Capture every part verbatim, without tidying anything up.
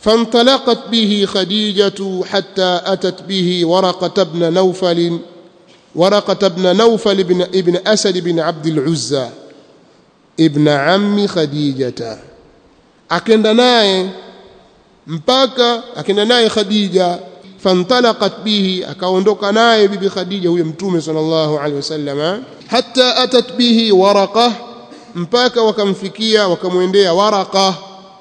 فانطلقت به خديجة حتى أتت به ورقة بن نوفل ورقة بن نوفل بن ابن أسد بن عبد العزى ابن عم خديجة akenda naye mpaka akenda naye Khadija fantalaqat bihi akaondoka naye bibi Khadija huyo mtume sallallahu alaihi wasallam hatta atat bihi Waraqa mpaka wakamfikia wakamwendea Waraqa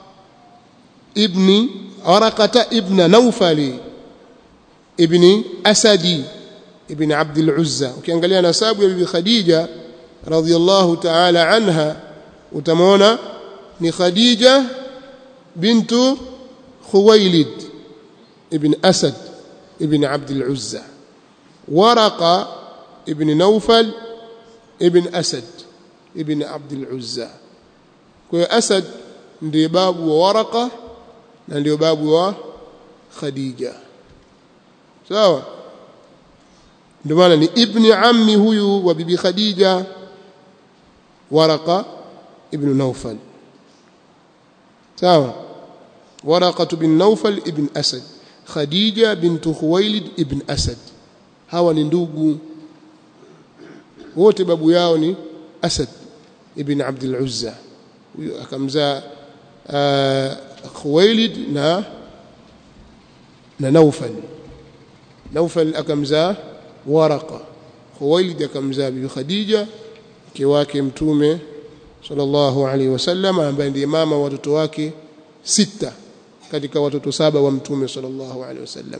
ibni Waraqata ibn Nawfali ibni Asadi ibn Abd al-Uzza. Ukiangalia nasabu ya bibi Khadija radhiyallahu ta'ala anha utamwona ni Khadija bintu Khuwailid ibn Asad ibn Abd al-Uzza, Waraqa ibn Nawfal ibn Asad ibn Abd al-Uzza. Kwa hiyo Asad ndiye babu wa Waraqa na ndio babu wa Khadija. Sawa? Ndio maana ni ibn ammi huyu wa bibi Khadija, Waraqa ibn Nawfal. Sawa? Waraqa bin Nawfal ibn Asad, Khadija bint Khuwailid ibn Asad. Hawa ni ndugu wote, babu yao ni Asad ibn Abd al-Uzza. Huyo akamzaa Khuwailid na na Nawfal. Nawfal akamzaa Waraqa, Khuwailid akamzaa bibi Khadija mke wake mtume sallallahu alaihi wasallam, ambaye ndiye mama wa watoto wake sita katika watoto saba wa mtume sallallahu alaihi wasallam.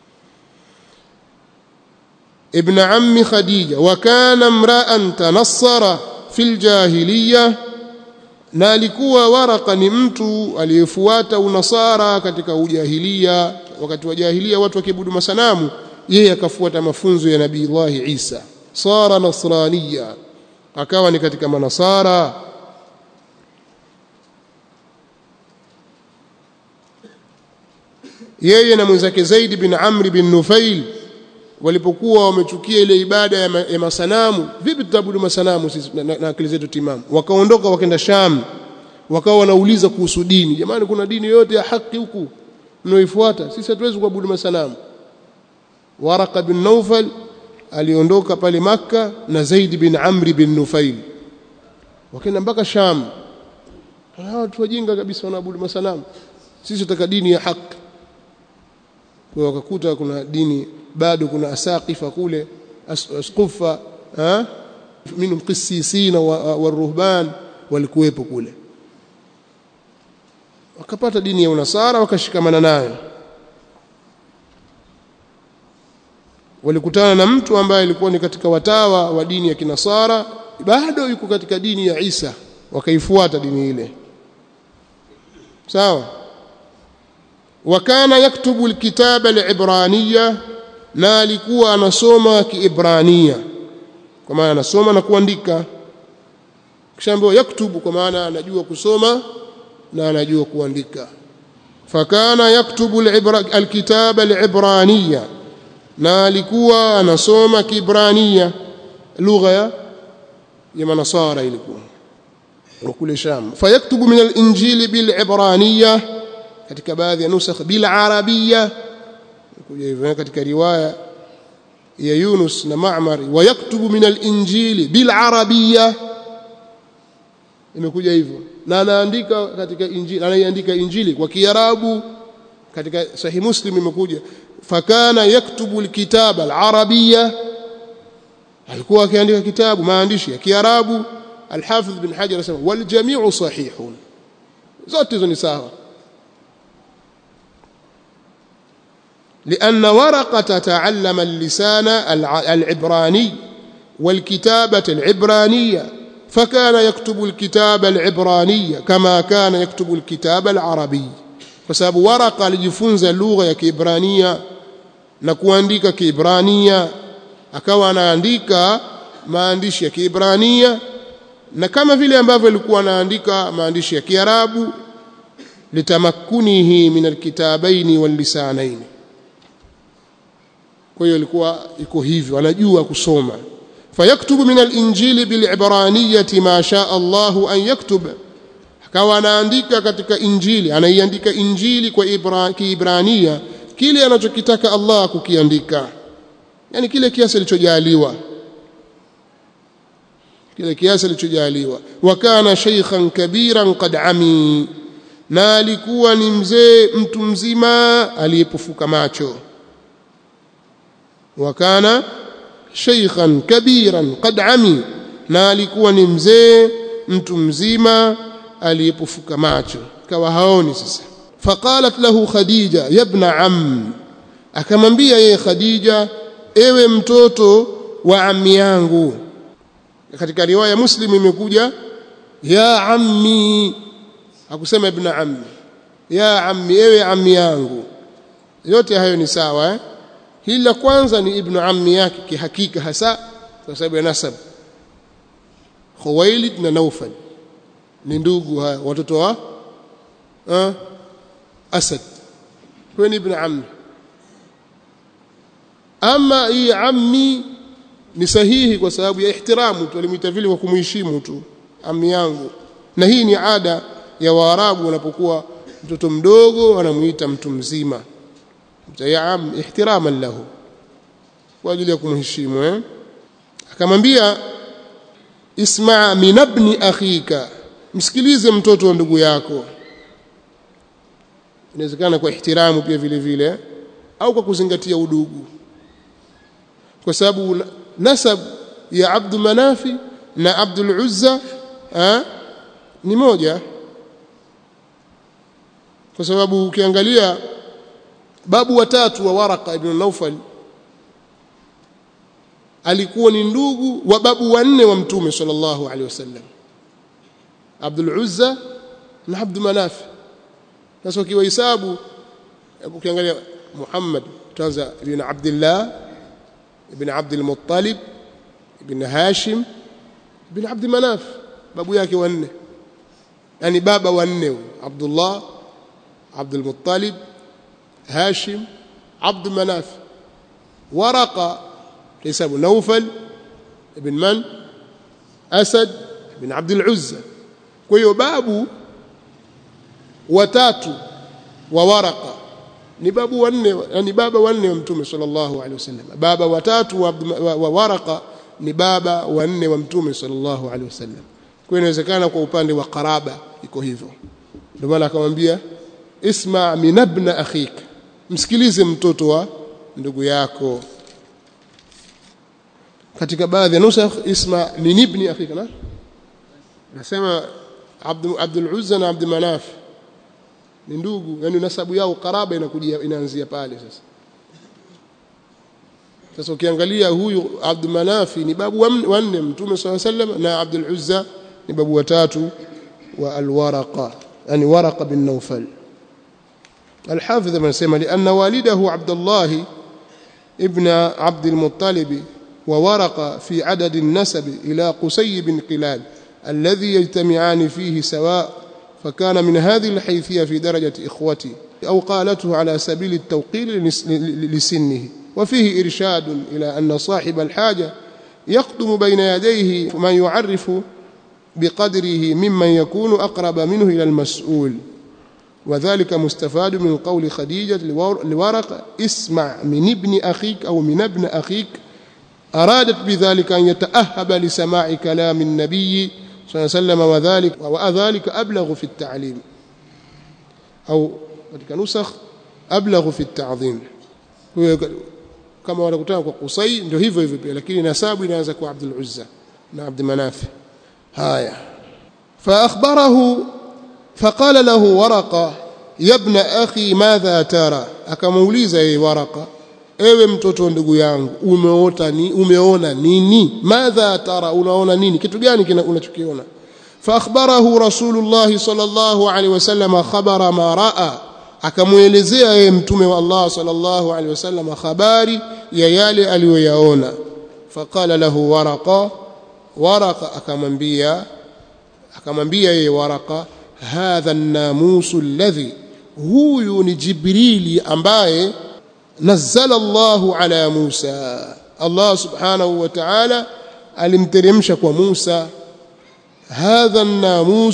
Ibn ammi Khadija wa kana imra'an tanassara fil jahiliya, na alikuwa Waraqa ni mtu aliyefuata unasara katika ujahilia. Wakati wa jahiliya watu wakiabudu masanamu, yeye akafuata mafunzo ya Nabii Allah Isa, sara nasraniya, akawa ni katika manasara. Yeye na mwenzake Zaid bin Amr bin Nufail walipokuwa wamechukia ile ibada ya, ma, ya masanamu, vipi tutabudu masanamu sisi na, na, na akili zetu timamu, wakaondoka wakaenda Sham, wakawa wanauliza kuhusu dini. Jamani, kuna dini yote ya haki huku mnaoifuata? Sisi hatuwezi kuabudu masanamu. Waraqa bin Nawfal aliondoka pale Makka na Zaid bin Amr bin Nufail wakaenda mpaka Sham. Hawa watu wajinga kabisa, wanaabudu masanamu, sisi tutaka dini ya haki. Kwa wakakuta kuna dini bado, kuna asaqifa kule, asqufa ha minhum qissisina wa ruhban walikuwepo kule, wakapata dini ya unasara wakashikamana nayo. Walikutana na mtu ambaye alikuwa ni katika watawa wa dini ya kinasara, bado yuko katika dini ya Isa, wakaifuata dini ile. Sawa? Wakana yaktubu alkitaba alibraniya, na alikuwa anasoma Kiebrania, kwa maana anasoma na kuandika. Kishaambiwa yaktubu, kwa maana anajua kusoma na anajua kuandika. Fakana yaktubu alkitaba alibraniya, na alikuwa anasoma Kiebrania, lugha ya ya manasara ilikuwa kule Sham. Fayaktubu min al-injili bil-ibraniya, katika baadhi ya nusakh bil-arabiyya, kuja hivyo katika riwaya ya Yunus na Ma'mar, wa yaktubu min al-injili bil-arabiyya, imekuja hivyo. Na anaandika katika injili, anaandika injili kwa Kiarabu. Katika Sahih Muslim imekuja fakana yaktubu al-kitaba al-arabiyya, alikuwa akiandika kitabu maandishi ya Kiarabu. Al-Hafidh bin Hajar anasema wal jami'u sahihun, zote hizo ni sawa. لأن ورقة تعلم اللسان العبراني والكتابة العبرانية، فكان يكتب الكتاب العبراني كما كان يكتب الكتاب العربي. فسبب ورقة alijifunza lugha ya Kiebrania na kuandika Kiebrania, akawa anaandika maandishi ya Kiebrania na kama vile ambavyo alikuwa anaandika maandishi ya Kiarabu, litamakkunihi min alkitabaini wallisanaini. Kwa hiyo alikuwa iko hivyo, anajua kusoma. Fayaktubu min alinjili bilibraniyati ma shaa Allah an yaktub, akawa anaandika katika Injili, anaiandika Injili kwa Ibra, Kiibrania kile anachokitaka Allah kukiandika, yani kile kiasi alichojaliwa, kile kiasi alichojaliwa. Wa kana shaykhan kabiran qad ami, na alikuwa ni mzee mtu mzima aliyepofuka macho. Wa kana shaykhan kabiran qad ami, na alikuwa ni mzee mtu mzima aliyepofuka macho, kawa haoni sasa. Faqalat lahu Khadija ya ibn am, akamwambia yeye Khadija, ewe mtoto wa ammi yangu. Katika riwaya Muslim imekuja ya ammi, hakusema ibn ammi, ya ammi, ewe ammi yangu. Yote hayo ni sawa eh? Hili la kwanza ni ibn ammi yake kihakika hasa kwa sababu ya nasab. Khuwailid na Naufal ni ndugu haya, watoto wa eh, Asad, kwa ni ibn ammi. Ama hii ammi ni sahihi kwa sababu ya ihtiramu tu, alimuita vile kwa kumheshimu tu, ammi yangu. Na hii ni ada ya Waarabu, wanapokuwa mtoto mdogo wanamuita mtu mzima ya am, ihtiraman lahu, kwa ajili ya kumheshimu eh. Akamwambia isma' min ibni akhika, msikilize mtoto wa ndugu yako. Inawezekana kwa ihtiramu pia vile vile, au kwa kuzingatia udugu, kwa sababu nasab ya Abd Manafi na Abdul Uzza eh, ni moja. Kwa sababu ukiangalia babu watatu wa Waraqa ibn Naufal alikuwa ni ndugu wa babu wanne wa Mtume sallallahu alaihi wasallam, Abdul Uzza na Abd Manaf. Sasa ukiwahesabu, ukiangalia Muhammad tuanza ibn Abdullah ibn Abd al-Muttalib ibn Hashim ibn Abd Manaf, babu yake wanne, yani baba wanne, Abdullah, Abd al-Muttalib, Hashim, Abd Manaf. Waraqa hisabu Naufal ibn man, Asad ibn Abd al-Uzza. Kwa hiyo babu watatu wa Waraqa ni babu wanne, yani baba wanne wa Mtume sallallahu alaihi wasallam. Baba watatu wa, wa, wa Waraqa ni baba wanne wa Mtume sallallahu alaihi wasallam. Kwa hiyo inawezekana kwa upande wa qaraba iko hivyo. Ndio maana akamwambia isma' min ibn akhik, msikilize mtoto wa ndugu yako. Katika baadhi ya nusakh isma' min ibn akhik, na nasema Abdul Uzza na Abd Manaf ni ndugu, yani nasabu yao qaraba inakuja inaanzia pale. Sasa sasa ukiangalia huyu Abd Manaf ni babu wanne Mtume sallallahu alaihi wasallam, na Abdul Uzza ni babu watatu wa al-Waraqa, yani Waraqa bin Naufal. الحافظ من سمع لأن والده عبد الله ابن عبد المطلب وورق في عدد النسب إلى قسي بن قلال الذي يجتمعان فيه سواء، فكان من هذه الحيثية في درجة إخوته، أو قالته على سبيل التوقير لسنه. وفيه إرشاد إلى أن صاحب الحاجة يقدم بين يديه من يعرف بقدره ممن يكون أقرب منه إلى المسؤول، وذلك مستفاد من قول خديجة لورقة اسمع من ابن أخيك أو من ابن أخيك، أرادت بذلك أن يتأهب لسماع كلام النبي صلى الله عليه وسلم، وذلك وذلك أبلغ في التعليم، أو نسخ أبلغ في التعظيم. كما ونقول قصي ndio hivyo hivyo pia, lakini nasabu inaanza kwa Abdul Uzza na Abd Manaf. haya فأخبره فقال له ورقة يا ابن أخي ماذا ترى، akamuuliza yeye Waraqa, ewe mtoto ndugu yangu, umeota ni umeona nini? Madha tara, unaona nini, kitu gani kina unachokiona? فأخبره رسول الله صلى الله عليه وسلم خبر ما رأى, akamuelezea yeye mtume wa Allah sallallahu alaihi wasallam habari ya yale aliyoyaona. Faqala lahu Waraqa, Waraqa akamwambia akamwambia yeye Waraqa, hadha an-namus alladhi, huyu ni Jibrili ambaye nazzala Allahu ala Musa, Allah subhanahu wa ta'ala alimteremsha kwa Musa. Hadha an-namus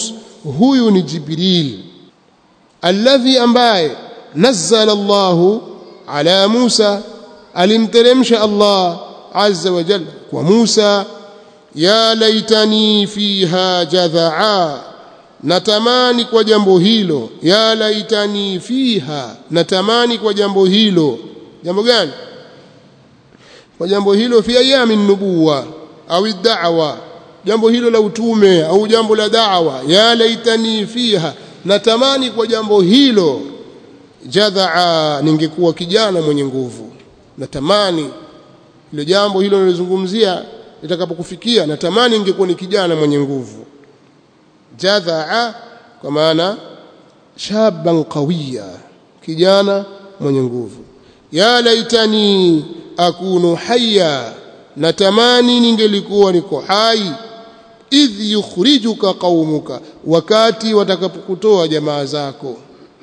huyu ni Jibril alladhi ambaye nazzala Allah ala Musa alimteremsha Allah azza wa jalla kwa Musa ya laitani fiha jadhaa natamani kwa jambo hilo ya laitani fiha natamani kwa jambo hilo jambo gani kwa jambo hilo fi ayami nubuwa au da'wa jambo hilo la utume au jambo la da'wa ya laitani fiha natamani kwa jambo hilo jadhaa ningekuwa kijana mwenye nguvu natamani ile jambo hilo nilizungumzia litakapokufikia natamani ningekuwa ni kijana mwenye nguvu jadhaa kwa maana shaban qawiya kijana mwenye nguvu ya laitani akunu hayya natamani ningelikuwa niko hai idh yukhrijuka qaumuka wakati watakapokutoa jamaa zako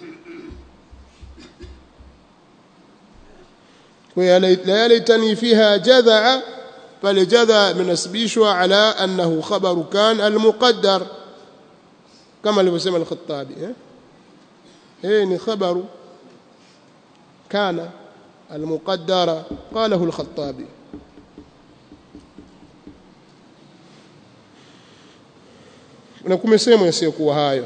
kwa ya laitani fiha jadhaa pale jadhaa minasibishwa ala annahu khabaru kan almuqaddar kama alivyosema al-Khattabi eh eh ni khabaru kana المقدرة قاله الخطابي ونكم يسمى يسيقوا هايو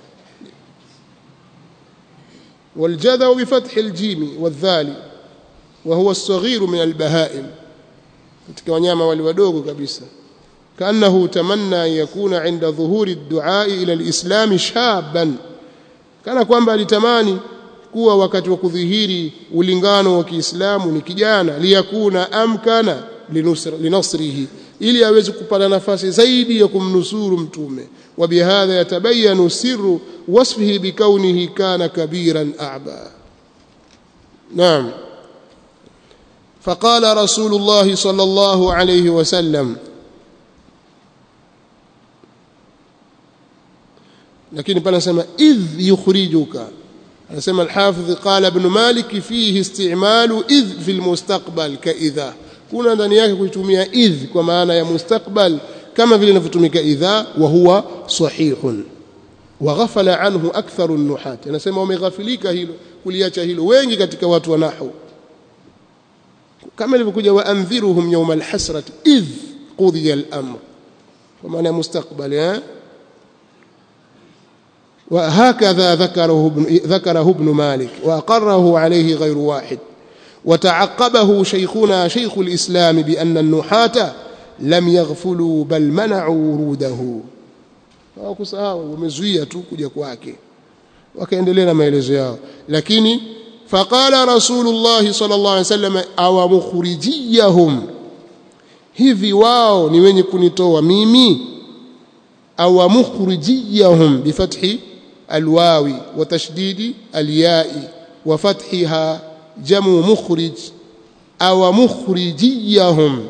والجذع بفتح الجيم والذال وهو الصغير من البهائم katika wanyama wale wadogo kabisa كأنه تمنى أن يكون عند ظهور الدعاء إلى الإسلام شابا kana kwamba alitamani kuwa wakati wa kudhihiri ulingano wa Kiislamu ni kijana liyakuna amkana linusra linasrihi ili aweze kupata nafasi zaidi ya kumnusuru mtume wa bihadha yatabayanu sirru wasfihi bikaunihi kana kabiran a'ba naam فقال رسول الله صلى الله عليه وسلم lakini pale anasema idh yukhrijuka anasema al-Hafidh qala ibn Malik fihi isti'malu idh fi al-mustaqbal ka idha kuna ndani yake kuitumia idh kwa maana ya mustakbal kama vile inavyotumika idha wa huwa sahihun wa ghafala anhu aktharu an-nuhat anasema wameghafilika hilo kuliacha hilo wengi katika watu wa nahwu kama ilivyokuja wa anziruhum yawm al-hasrat idh qudiya al-amr kwa maana ya mustakbal eh وهكذا ذكره ابن ذكره ابن مالك واقره عليه غير واحد وتعقبه شيخنا شيخ الإسلام بأن النحاة لم يغفلوا بل منعوا وروده hawakusahau wamezuia tu kuja kwake wakaendelea na maelezo yao lakini faqala rasulullah sallallahu alaihi wasallam aw mukhrijiyahum hivi wao ni wenye kunitoa mimi aw mukhrijiyahum bifathi الواو وتشديد الياء وفتحها جمع مخرج أو مخرجيهم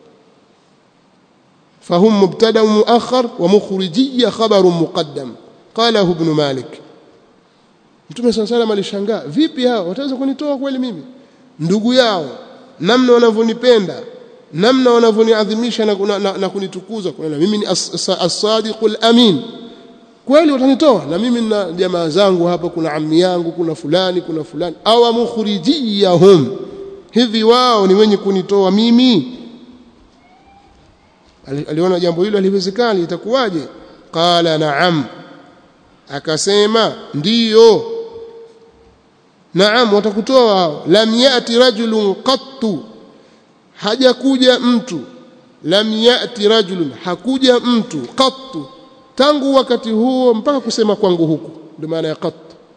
فهم مبتدا مؤخر ومخرجي خبر مقدم قاله ابن مالك Mtume صلى الله عليه وسلم alishangaa vipi hao wataweza kunitoa kweli mimi ndugu yao namna wanavyonipenda namna wanavyoniadhimisha na, na, na kunitukuza kuna mimi ni as-sadiqul amin kweli watanitoa na mimi na jamaa zangu hapa kuna ammi yangu kuna fulani kuna fulani aw mukhrijiyahum hivi wao ni wenye kunitoa mimi aliona jambo hilo haliwezekani itakuwaje qala na'am akasema ndiyo naam watakutoa wao lam yati rajulun qattu hajakuja mtu lam yati rajulun hakuja mtu qattu tangu wakati huo mpaka kusema kwangu huku ndio maana ya qat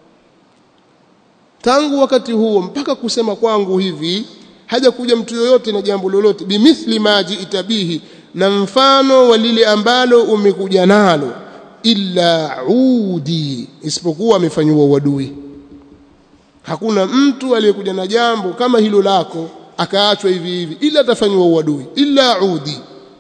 tangu wakati huo mpaka kusema kwangu hivi hajakuja mtu yoyote na jambo lolote bimithli ma ji'ta bihi na mfano wa lile ambalo umekuja nalo illa udi isipokuwa amefanywa uadui hakuna mtu aliyekuja na jambo kama hilo lako akaachwa hivi hivi ila atafanywa uadui illa udi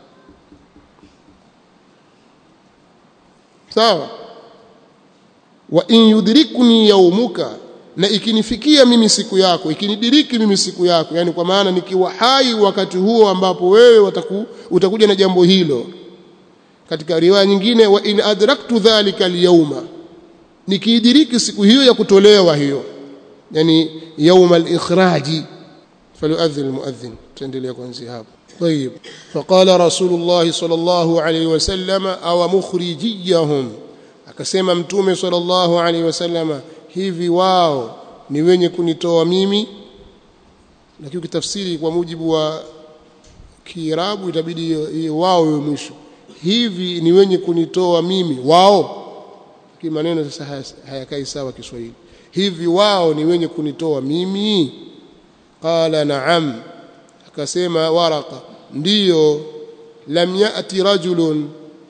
sawa wa in yudrikuni yawmuka na ikinifikia mimi siku yako ikinidiriki mimi siku yako yani kwa maana nikiwa hai wakati huo ambapo wewe wataku, utakuja na jambo hilo katika riwaya nyingine wa in adraktu dhalika al-yawma, nikidiriki siku hiyo ya kutolewa hiyo, yani يوم الإخراج فليؤذن المؤذن. تندلي kuanzia hapo. طيب فقال رسول الله صلى الله عليه وسلم أو مخرجيهم, akasema mtume sallallahu alaihi wasallam, hivi wao ni wenye kunitoa mimi. Lakini ukitafsiri kwa mujibu wa Kiarabu itabidi hiyo wao iwe mwisho, hivi ni wenye kunitoa mimi wao. Kwa maneno sasa hayakai sawa Kiswahili. Hivi wao ni wenye kunitoa mimi? Qala na'am, akasema Waraqa, ndiyo. Lam ya'ti rajulun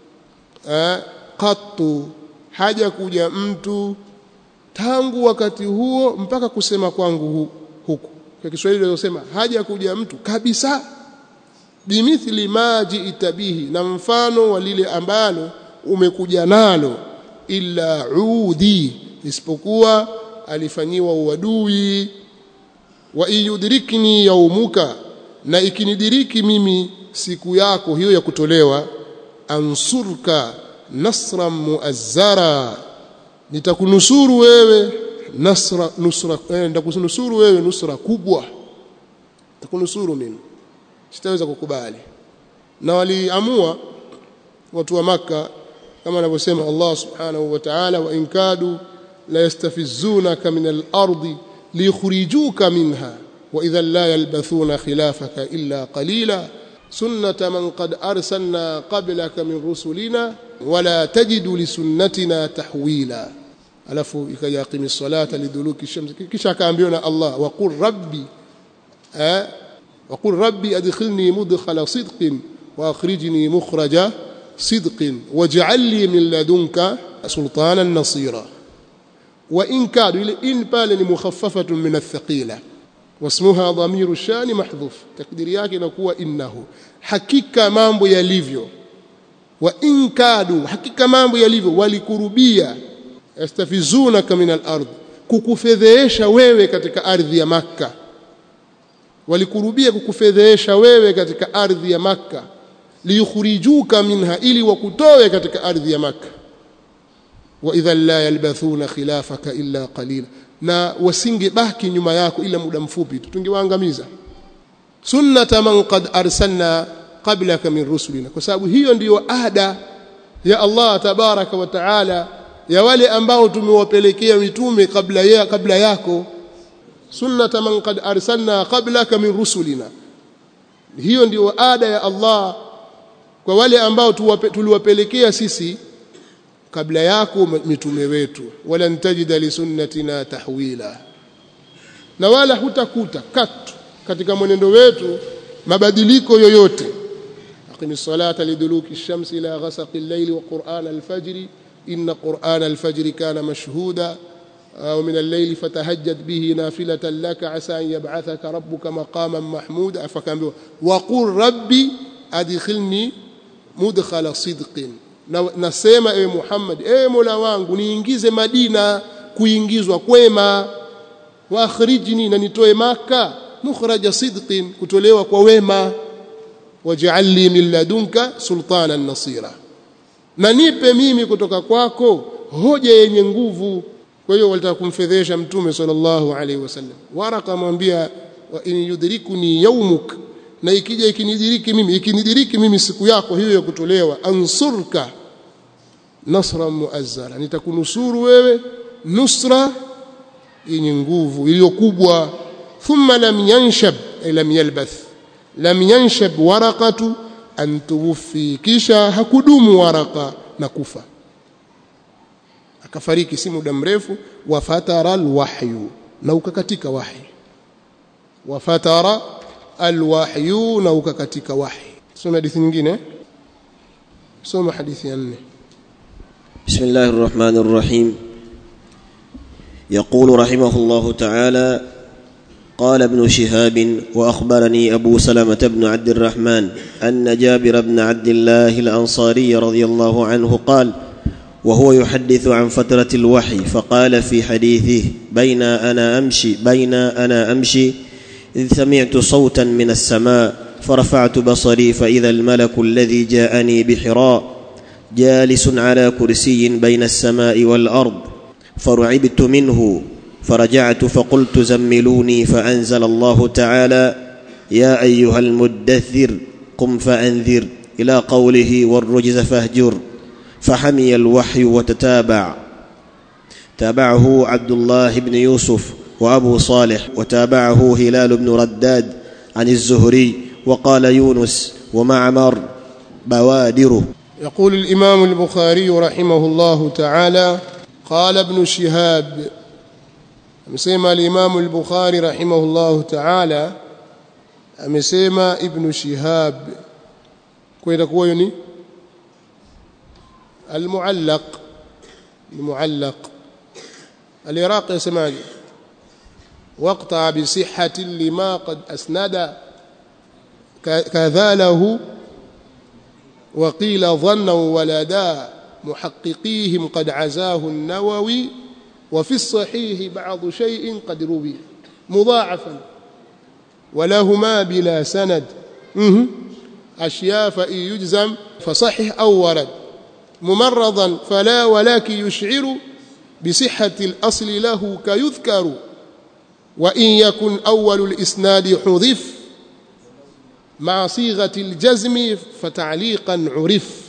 qattu, haja kuja mtu tangu wakati huo mpaka kusema kwangu huku. Kwa Kiswahili tunasema haja kuja mtu kabisa, bimithli ma ji'ta bihi, na mfano wa lile ambalo umekuja nalo, illa udi, isipokuwa alifanyiwa uadui. Wa iyudrikni yaumuka, na ikinidiriki mimi siku yako hiyo ya kutolewa, ansurka nasran muazzara, nitakunusuru wewe nasra nusra eh, nitakunusuru wewe nusra kubwa, nitakunusuru mimi, sitaweza kukubali. Na waliamua watu wa Makka kama anavyosema Allah subhanahu wa ta'ala, wa inkadu la yastafizunaka min al-ardi liyukhrijuka minha wa idhan la yalbathuna khilafaka illa qalila sunnata man qad arsalna qablaka min rusulina wala tajidu li sunnatina tahwila. Alafu ikaja aqimis salata liduluki shams, kisha akaambiwa na Allah, wa qur rabbi eh wa qur rabbi adkhilni mudkhala sidqin wa akhrijni mukhraja sidqin waj'al li min ladunka sultanan nasira. وإن كادوا إلى إن بالن مخففة من الثقيلة واسمها ضمير الشان محذوف, تقدير yake inakuwa innahu, hakika mambo yalivyo. Wa in kadu, hakika mambo yalivyo, walikurubia, yastafizunaka min al-ard, kukufedhesha wewe katika ardhi ya Makka. Walikurubia kukufedhesha wewe katika ardhi ya Makka, liyukhrijuka minha, ili wakutoe katika ardhi ya Makka. Wa idha la yalbathuna khilafaka illa qalila, na wasingebaki nyuma yako ila muda mfupi tu, tungewaangamiza. Sunnata man qad arsalna qablaka min rusulina, kwa sababu hiyo ndiyo ada ya Allah tabaraka wa taala ya wale ambao tumewapelekea mitume kabla ya kabla yako. Sunnata man qad arsalna qablaka min rusulina, hiyo ndiyo ada ya Allah kwa wale ambao tuliwapelekea sisi kabla yako mitume wetu. Wala ntajida li sunnatina tahwila, na wala hutakuta katu katika mwenendo wetu mabadiliko yoyote. aqimis salata liduluki shamsi ila ghasaqi al-layli wa qur'an al-fajr inna qur'an al-fajr kana mashhuda wa min al-layli fatahajjad bihi nafilatan laka asa an yab'athaka rabbuka maqaman mahmuda. Afakaambiwa wa qur rabbi adkhilni mudkhala sidqin, na nasema ewe Muhammad, ewe Mola wangu niingize Madina kuingizwa kwema, wa akhrijni, na nitoe Maka mukhraja sidqin, kutolewa kwa wema, waj'al li min ladunka sultanan nasira, na nipe mimi kutoka kwako hoja yenye nguvu. Kwa hiyo walitaka kumfedhesha mtume sallallahu alaihi wasallam. Waraka amwambia, wa in yudrikuni yawmuk, na ikija ikinidiriki mimi ikinidiriki mimi siku yako hiyo ya kutolewa, ansurka nasra muazzara, nitakunusuru wewe nusra yenye nguvu iliyokubwa. Thumma lam yanshab ay lam yalbath, lam yanshab waraqatu an tuwfi, kisha hakudumu Waraka na kufa, akafariki si muda mrefu. Wa fatara alwahyu, na ukakatika wahi. Wa fatara alwahyu, na ukakatika wahi. Soma hadithi nyingine, soma hadithi ya nne. بسم الله الرحمن الرحيم. يقول رحمه الله تعالى: قال ابن شهاب: وأخبرني أبو سلمة بن عبد الرحمن أن جابر بن عبد الله الأنصاري رضي الله عنه قال وهو يحدث عن فترة الوحي، فقال في حديثه: بين أنا أمشي بين أنا أمشي إذ سمعت صوتا من السماء فرفعت بصري فإذا الملك الذي جاءني بحراء جالس على كرسي بين السماء والأرض فرعبت منه فرجعت فقلت زملوني فأنزل الله تعالى يا أيها المدثر قم فأنذر إلى قوله والرجز فاهجر فحمي الوحي وتتابع. تابعه عبد الله بن يوسف وأبو صالح وتابعه هلال بن رداد عن الزهري وقال يونس ومعمر بوادره. يقول الإمام البخاري رحمه الله تعالى قال ابن شهاب أمسيما الإمام البخاري رحمه الله تعالى أمسيما ابن شهاب كويدا كويني المعلق المعلق العراق يسمعني واقطع بصحة لما قد أسند كذاله وقيل ظنوا ولدا محققيهم قد عزاه النووي وفي الصحيح بعض شيء قد روي مضاعفا ولهما بلا سند أشياء فإن يجزم فصحح أو ورد ممرضا فلا ولكن يشعر بصحة الأصل له كيذكر وإن يكن أول الإسناد حذف مع صيغة الجزم فتعليقا عرف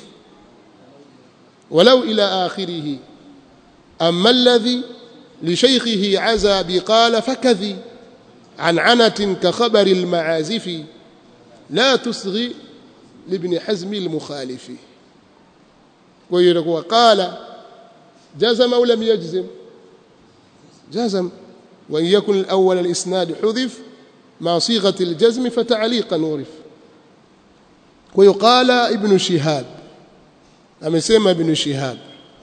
ولو إلى آخره. أما الذي لشيخه عزا بقال فكذي عن عنة كخبر المعازف لا تصغي لابن حزم المخالف. وقال جزم أو لم يجزم جزم وإن يكن الأول الإسناد حذف مع صيغة الجزم فتعليقا عرف. ويقال ابن شهاب أمسيما ابن شهاب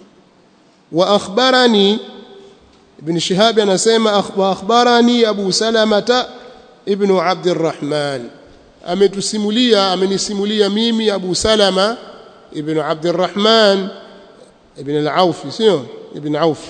وأخبرني ابن شهاب أنسيما وأخبرني أبو سلمة ابن عبد الرحمن أمتسمليا أمنسمليا ميمي أبو سلمة ابن عبد الرحمن ابن العوف سيو ابن عوف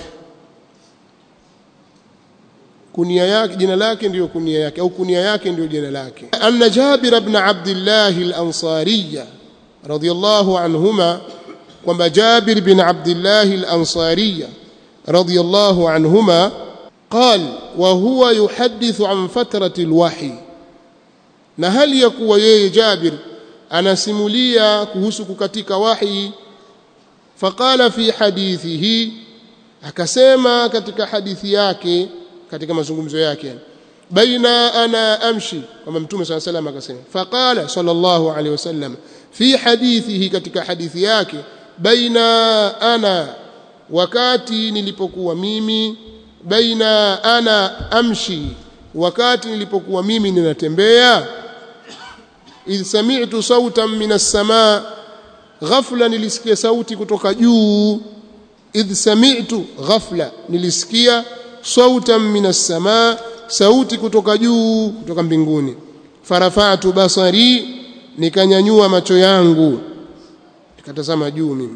kunia yake jina lake ndio kunia yake au kunia yake ndio jina lake. Anna Jabir ibn Abdullah al-Ansari radiyallahu anhuma kwamba Jabir ibn Abdullah al-Ansari radiyallahu anhuma قال وهو يحدث عن فترة الوحي na hali ya kuwa yeye Jabir anasimulia kuhusu kukatika wahi. Faqala fi hadithihi akasema katika hadithi yake katika mazungumzo yake baina ana amshi kama mtume صلى الله عليه وسلم akasema faqala sallallahu alayhi wasallam fi hadithihi katika hadithi yake baina ana wakati nilipokuwa mimi baina ana amshi wakati nilipokuwa mimi ninatembea idh sami'tu sautan minas samaa ghafla nilisikia sauti kutoka juu idh sami'tu ghafla nilisikia sautan minas samaa sauti kutoka juu kutoka mbinguni farafa'tu basari nikanyanyua macho yangu nikatazama juu mimi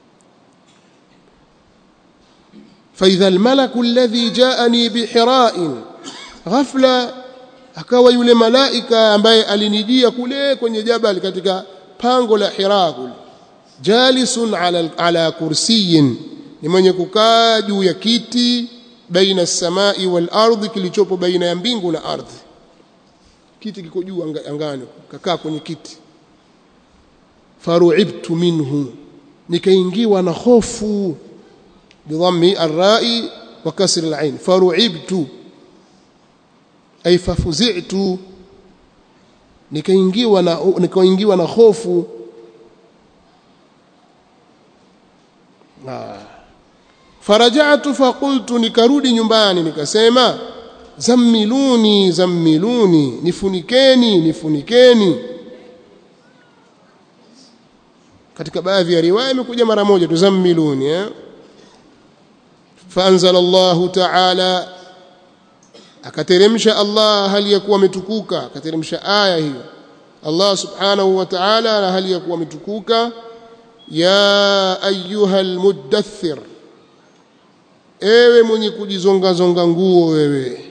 fa idha almalaku alladhi ja'ani bihira'in ghafla akawa yule malaika ambaye alinijia kule kwenye jabal katika pango la Hira kule jalisun ala ala kursiyin ni mwenye kukaa juu ya kiti baina as-samai wal ardi kilichopo baina ya mbingu na ardhi kiti kiko juu angani kakaa kwenye kiti faru'ibtu minhu nikaingiwa na hofu bidhammi ar-ra'i wa kasr al-ain faru'ibtu ay fafuzi'tu nikaingiwa na nikaingiwa na hofu ah faraja'tu faqultu nikarudi nyumbani nikasema zammiluni zammiluni nifunikeni nifunikeni katika baadhi ya riwaya imekuja mara moja tu zammiluni eh faanzala Allahu ta'ala akateremsha Allah hali ya kuwa ametukuka akateremsha aya hiyo Allah subhanahu wa ta'ala hali ya kuwa ametukuka ya ayyuhal muddaththir ewe mwenye kujizonga zonga nguo wewe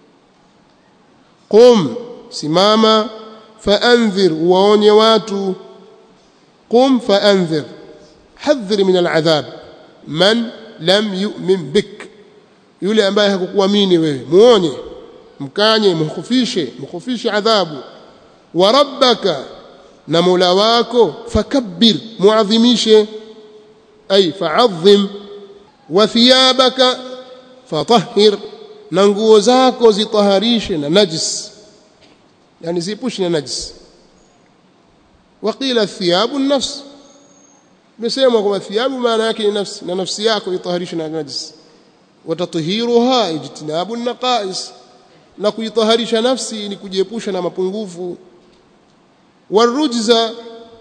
qum simama faanzir waonye watu qum faanzir hadhir min al'adhab man lam yu'min bik, yule ambaye hakukuamini wewe muonye, mkanye, mkhufishe, mkhufishe adhabu. Wa rabbaka, na Mola wako, fakabbir, muadhimishe, ay fa'azzim. Wa thiyabaka fatahhir, na nguo zako zitaharishe na najis, yani ziepushe na najis. Wa qila thiyabu an-nafs, mesema kwa thiyabu maana yake ni nafsi, na nafsi yako itaharishe na najis. Wa tathiruha ijtinabu an-naqais, na kuitaharisha nafsi ni kujiepusha na mapungufu. Warujza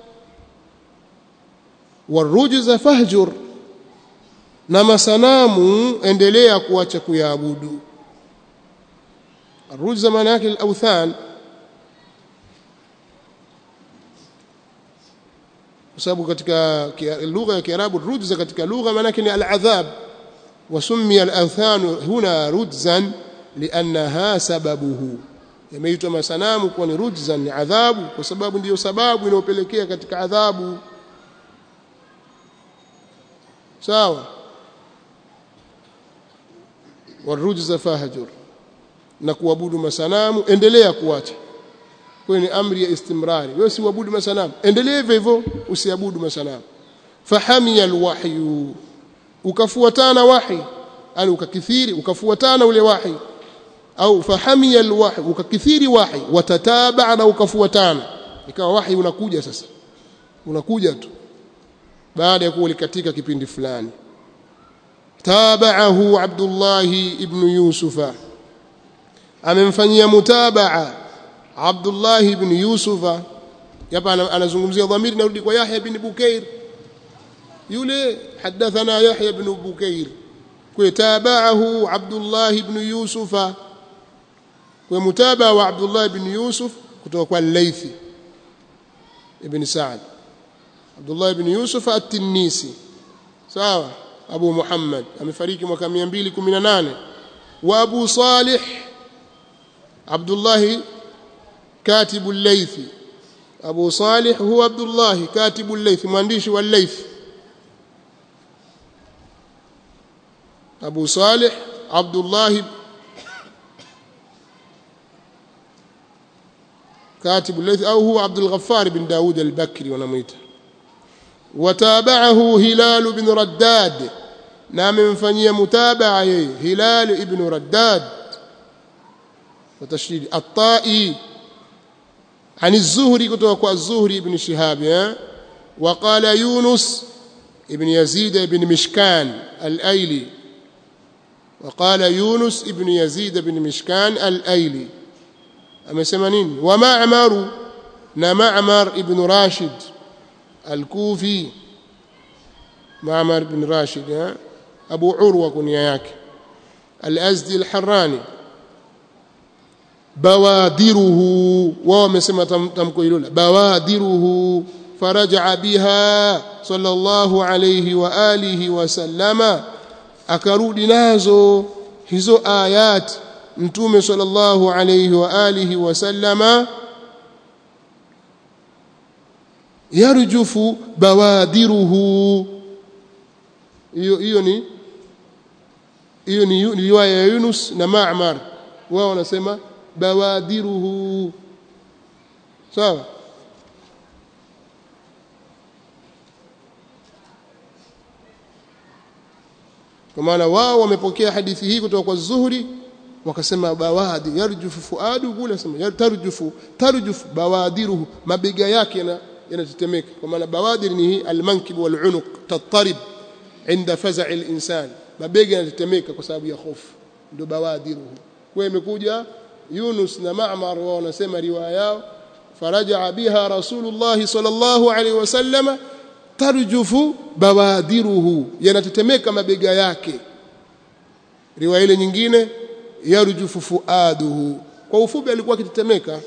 warujza fahjur, na masanamu endelea kuacha kuyaabudu. Arujza maana yake al-awthan, kwa sababu katika lugha ya Kiarabu rujza katika lugha maana yake ni al-adhab. وسمي الأوثان هنا رجزا لأنها سببه, yameitwa masanamu kwa ni rujzan, ni adhabu, kwa sababu ndiyo sababu inayopelekea katika adhabu. sawa. Warujza fahjur, na kuabudu masanamu endelea kuacha. Kwa ni amri ya istimrari, wewe si uabudu masanamu, endelea hivyo hivyo, usiabudu masanamu. Fahamiya alwahyu, ukafuatana wahi, au ukakithiri ukafuatana ule wahi, au fahamiya alwahy, ukakithiri wahi, watataba, na ukafuatana, ikawa wahi unakuja sasa, unakuja tu baada ya kuwa katika kipindi fulani. Tabahu Abdullah ibn Yusufa, amemfanyia mutabaa Abdullah ibn Yusufa. Hapa anazungumzia dhamiri narudi kwa Yahya ibn Bukair, yule hadathana Yahya ibn Bukair, kwa tabahu Abdullah ibn Yusufa, kwa mutabaa wa Abdullah ibn Yusuf kutoka kwa Laythi ibn Sa'd. Abdullah ibn Yusuf at-Tinnisi, sawa, Abu Muhammad, amefariki mwaka mia mbili kumi na nane. Wa Abu Salih Abdullah katibu al-Laythi, Abu Salih huwa Abdullah katibu al-Laythi, mwandishi wa al-Laythi. Abu Salih Abdullah katibu al-Laythi, au huwa Abdul Ghaffar bin Daud al-Bakri wanamuita. وتابعه هلال بن رداد، نام مفنيه متابعه هلال ابن رداد وتشديد الطائي عن الزهري كتوى الزهري بن شهاب. وقال يونس ابن يزيد بن مشكان الأيلي، وقال يونس ابن يزيد بن مشكان الأيلي أما سمانين. ومعمر نمعمر ابن راشد الكوفي، معمر بن راشد أبو عروة كنياك الأزدي الحراني. بوادره، ومسمى تمكويلون بوادره، فرجع بها صلى الله عليه وآله وسلم، أكرود نازو هزو آيات متوم صلى الله عليه وآله وسلم، yarjufu bawadiruhu. Hiyo hiyo ni hiyo ni riwaya ya Yunus na Ma'mar, wao wanasema bawadiruhu, sawa. Kwa maana wao wamepokea hadithi hii kutoka kwa Zuhri, wakasema bawadi yarjufu fuadu, kule sema yarjufu tarjufu bawadiruhu, mabega yake na yanatetemeka. Kwa maana bawadir ni al-mankib wal-unuq tatarib inda faza' al-insan, mabega yanatetemeka kwa sababu ya hofu, ndio bawadiruhu. Kwa imekuja Yunus na Ma'mar, wao wanasema riwaya yao faraja biha Rasulullah sallallahu alaihi wasallam tarjufu bawadiruhu, yanatetemeka mabega yake. Riwaya ile nyingine yarjufu fuaduhu, kwa ufupi alikuwa akitetemeka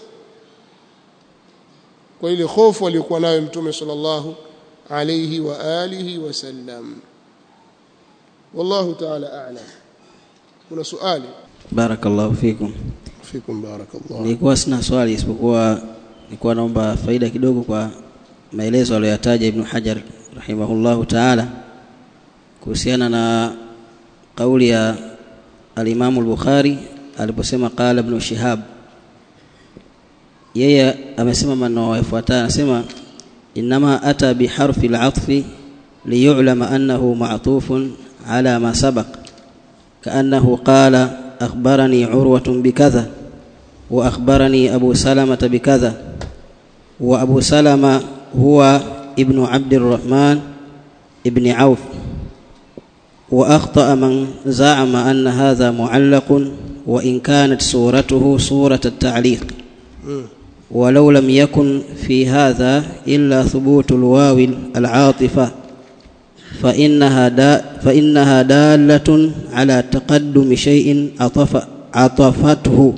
kwa ile hofu aliyokuwa nayo Mtume sallallahu alayhi wa alihi wasallam. Wallahu ta'ala a'lam. Kuna swali? Barakallahu fikum. Fikum barakallahu. Nilikuwa sina swali, isipokuwa nilikuwa naomba faida kidogo kwa maelezo aliyoyataja Ibn Hajar rahimahullahu ta'ala kuhusiana na kauli ya al-Imam al-Bukhari aliposema qala ibn Shihab. Yeye amesema maneno yafuatayo, anasema inma ata bi harfi al-'athfi liyu'lama annahu ma'tufun ala ma sabaq كأنه قال أخبرني عروة بكذا وأخبرني أبو سلمة بكذا وأبو سلمة هو ابن عبد الرحمن ابن عوف. وأخطأ من زعم أن هذا معلق وإن كانت صورته صورة التعليق ولو لم يكن في هذا إلا ثبوت الواو العاطفة فإنها دا فإنها دالة على تقدم شيء عطف عطفته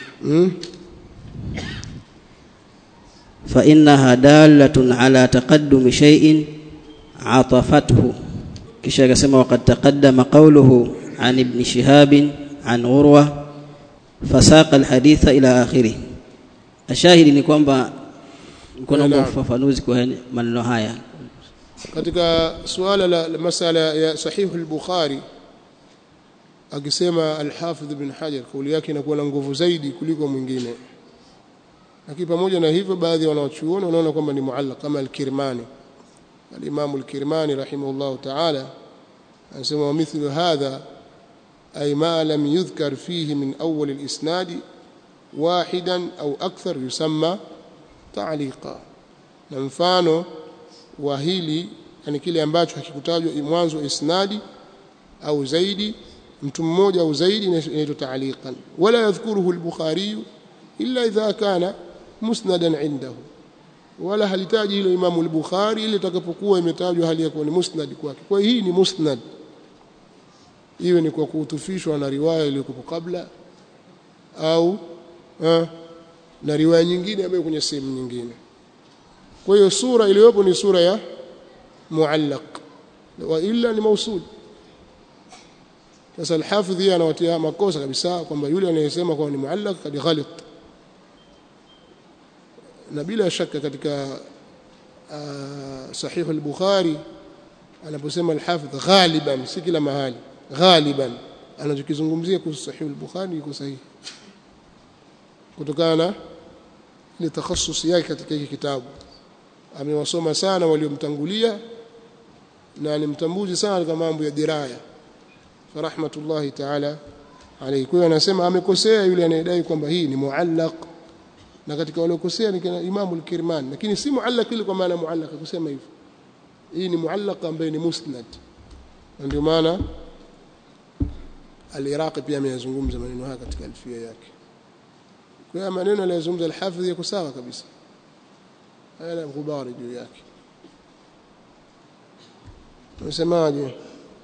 فإنها دالة على تقدم شيء عطفته. kisha akasema وقد تقدم قوله عن ابن شهاب عن عروة فساق الحديث إلى آخره. الشاهد ni kwamba kuna ufafanuzi kwa maneno haya katika suala la, la masala ya sahih al-Bukhari. Akisema al-Hafidh ibn Hajar kauli yake inakuwa na nguvu zaidi kuliko mwingine, lakini pamoja na hivyo baadhi wanaochuoni wanaona kwamba ni muallaq kama al-Kirmani. Al-Imam al-Kirmani rahimahullah ta'ala anasema wa mithlu hadha ay ma lam yudhkar fihi min awwal al-isnad wahidan au akthar yusamma ta'liqa. Na mfano wa hili yani kile ambacho hakikutajwa mwanzo wa isnadi au zaidi, mtu mmoja au zaidi, inaitwa ta'liqan. Wala yadhkuruhu al-Bukhari illa idha kana musnadan indahu, wala halitaji hilo Imam al-Bukhari ile itakapokuwa imetajwa hali ya kuwa ni musnad kwake. Kwa hii ni musnad, iwe ni kwa kutufishwa na riwaya iliyokuwa kabla au eh, na riwaya nyingine ambayo kwenye sehemu nyingine. Kwa hiyo sura iliyopo ni sura ya muallaq wa illa ni mausul. Sasa al-Hafidh anawatia makosa kabisa kwamba yule anayesema kwamba ni muallaq kadi ghalit, na bila shaka katika uh, sahih al-Bukhari anaposema al-Hafidh ghaliban, si kila mahali, ghaliban anachokizungumzia kuhusu sahih al-Bukhari iko sahihi kutokana na ile takhassusi yake katika hiki kitabu. Amewasoma sana waliomtangulia na ni mtambuzi sana katika mambo ya diraya, fa rahmatullahi ta'ala alayhi. Kwa anasema amekosea yule anayedai kwamba hii ni muallaq, na katika waliokosea ni Imam al-Kirmani, lakini si muallaq ile kwa maana muallaq kusema hivyo, hii ni muallaq ambaye ni musnad. Ndio maana al-Iraqi pia ameyazungumza maneno haya katika alfia yake. Kwa hiyo maneno aliyozungumza al-Hafidh yako sawa kabisa, hayana mghubari juu yake. Tunasemaje?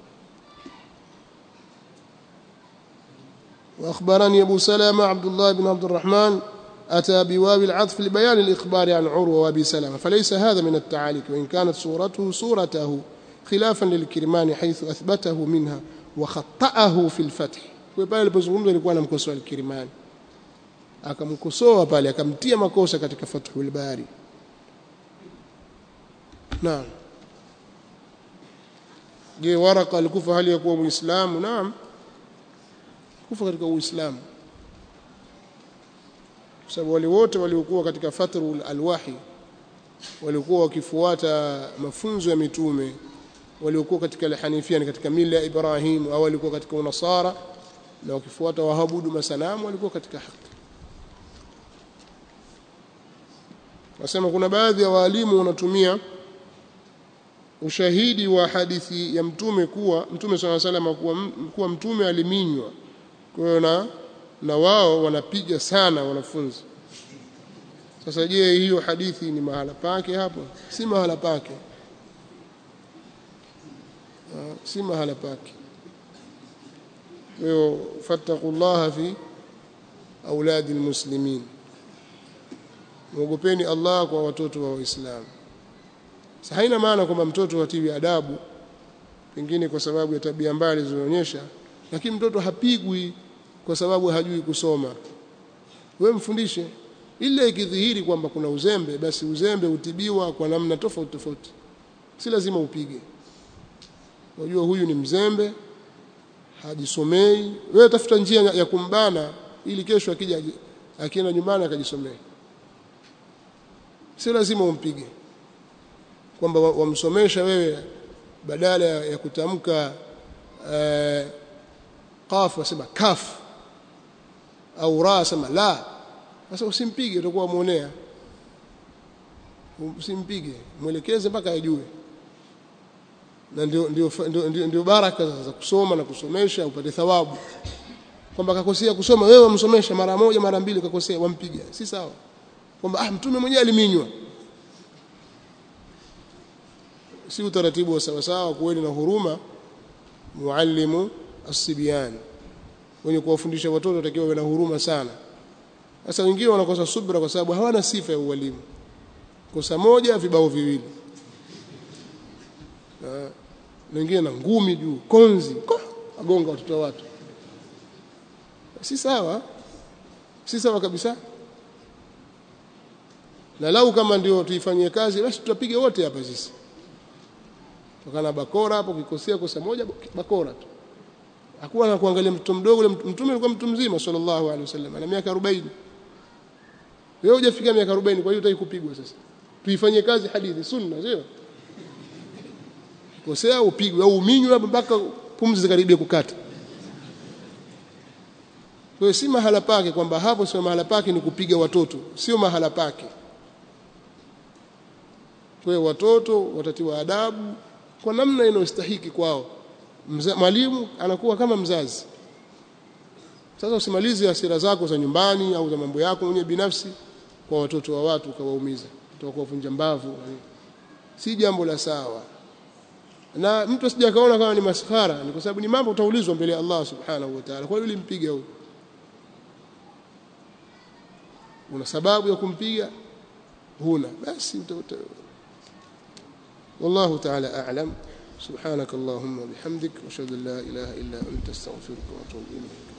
واخبرني ابو سلمة عبد الله بن عبد الرحمن اتى بواو العطف لبيان الاخبار عن عروه وابي سلمة فليس هذا من التعاليق وان كانت صورته صورته خلافا للكرماني حيث اثبته منها وخطأه في الفتح. Kwa pale alipozungumza alikuwa anamkosoa al-Kirmani, akamkosoa pale akamtia makosa katika Fathul Bari. Naam. Je, Waraqa alikufa hali ya kuwa Muislamu? Naam, kufa katika Uislamu, kwa sababu wale wote waliokuwa katika fatrul alwahi waliokuwa wakifuata mafunzo ya mitume, waliokuwa katika al-Hanifia, katika mila ya Ibrahim, au walikuwa katika unasara na wakifuata wahabudu masanamu, walikuwa katika haki. Nasema kuna baadhi ya walimu wanatumia ushahidi wa hadithi ya mtume kuwa mtume sallallahu alaihi wasallam kuwa, kuwa mtume aliminywa. Kwa hiyo na, na wao wanapiga sana wanafunzi. Sasa je, hiyo hadithi ni mahala pake hapo? Si mahala pake. Ha, si mahala pake. Kwa hiyo fattaqullaha fi auladi almuslimin, muogopeni Allah kwa watoto wa Waislamu. Sasa haina maana kwamba mtoto hatiwi adabu pengine kwa sababu ya tabia mbaya alizoonyesha, lakini mtoto hapigwi kwa sababu hajui kusoma. Wewe mfundishe, ile ikidhihiri kwamba kuna uzembe, basi uzembe utibiwa kwa namna tofauti tofauti. si lazima upige. Unajua huyu ni mzembe, hajisomei, wewe tafuta njia ya kumbana ili kesho akija akienda nyumbani akajisomee. Si lazima umpige, kwamba wamsomesha wewe badala ya kutamka eh, qaf wasema kaf au ra sema la. Sasa usimpige, utakuwa muonea. Usimpige, mwelekeze mpaka ajue. Na ndio ndio ndio, ndio baraka za kusoma na kusomesha upate thawabu. Kwamba kakosea kusoma wewe wamsomesha mara moja mara mbili kakosea wampiga, si sawa. Kwamba ah mtume mwenyewe aliminywa. Si utaratibu wa sawa sawa. Kuweni na huruma, muallimu as-sibyan, wenye kuwafundisha watoto watakiwa wawe na huruma sana. Sasa wengine wanakosa subra kwa sababu hawana sifa ya ualimu. Kosa moja vibao viwili, na wengine na ngumi juu konzi agonga watoto wa watu. Si sawa, si sawa kabisa. Na lau kama ndio tuifanyie kazi basi tutapiga wote hapa sisi. Tukana bakora hapo, ukikosea kosa moja bakora tu. Hakuwa na kuangalia mtoto mdogo. Mtume alikuwa mtu mzima sallallahu alaihi wasallam, ana miaka arobaini. Wewe hujafika miaka arobaini, kwa hiyo utaki kupigwa sasa. Tuifanyie kazi hadithi sunna, sio? Kosea upigwe au uminywe mpaka pumzi zikaribia kukata. Kwa si mahala pake, kwamba hapo sio mahala pake ni kupiga watoto, sio mahala pake. Kwa watoto watatiwa adabu kwa namna inayostahiki kwao. Mwalimu anakuwa kama mzazi. Sasa usimalize hasira zako za nyumbani au za mambo yako mwenyewe binafsi kwa watoto wa watu ukawaumiza, utakuwavunja mbavu. Si jambo la sawa. Na mtu asije kaona kama ni maskhara, ni kwa sababu ni mambo utaulizwa mbele ya Allah subhanahu wa ta'ala. Kwa hiyo ulimpiga huyo, una sababu ya kumpiga? Huna, basi والله تعالى أعلم. سبحانك اللهم وبحمدك واشهد ان لا اله الا انت استغفرك واتوب اليك.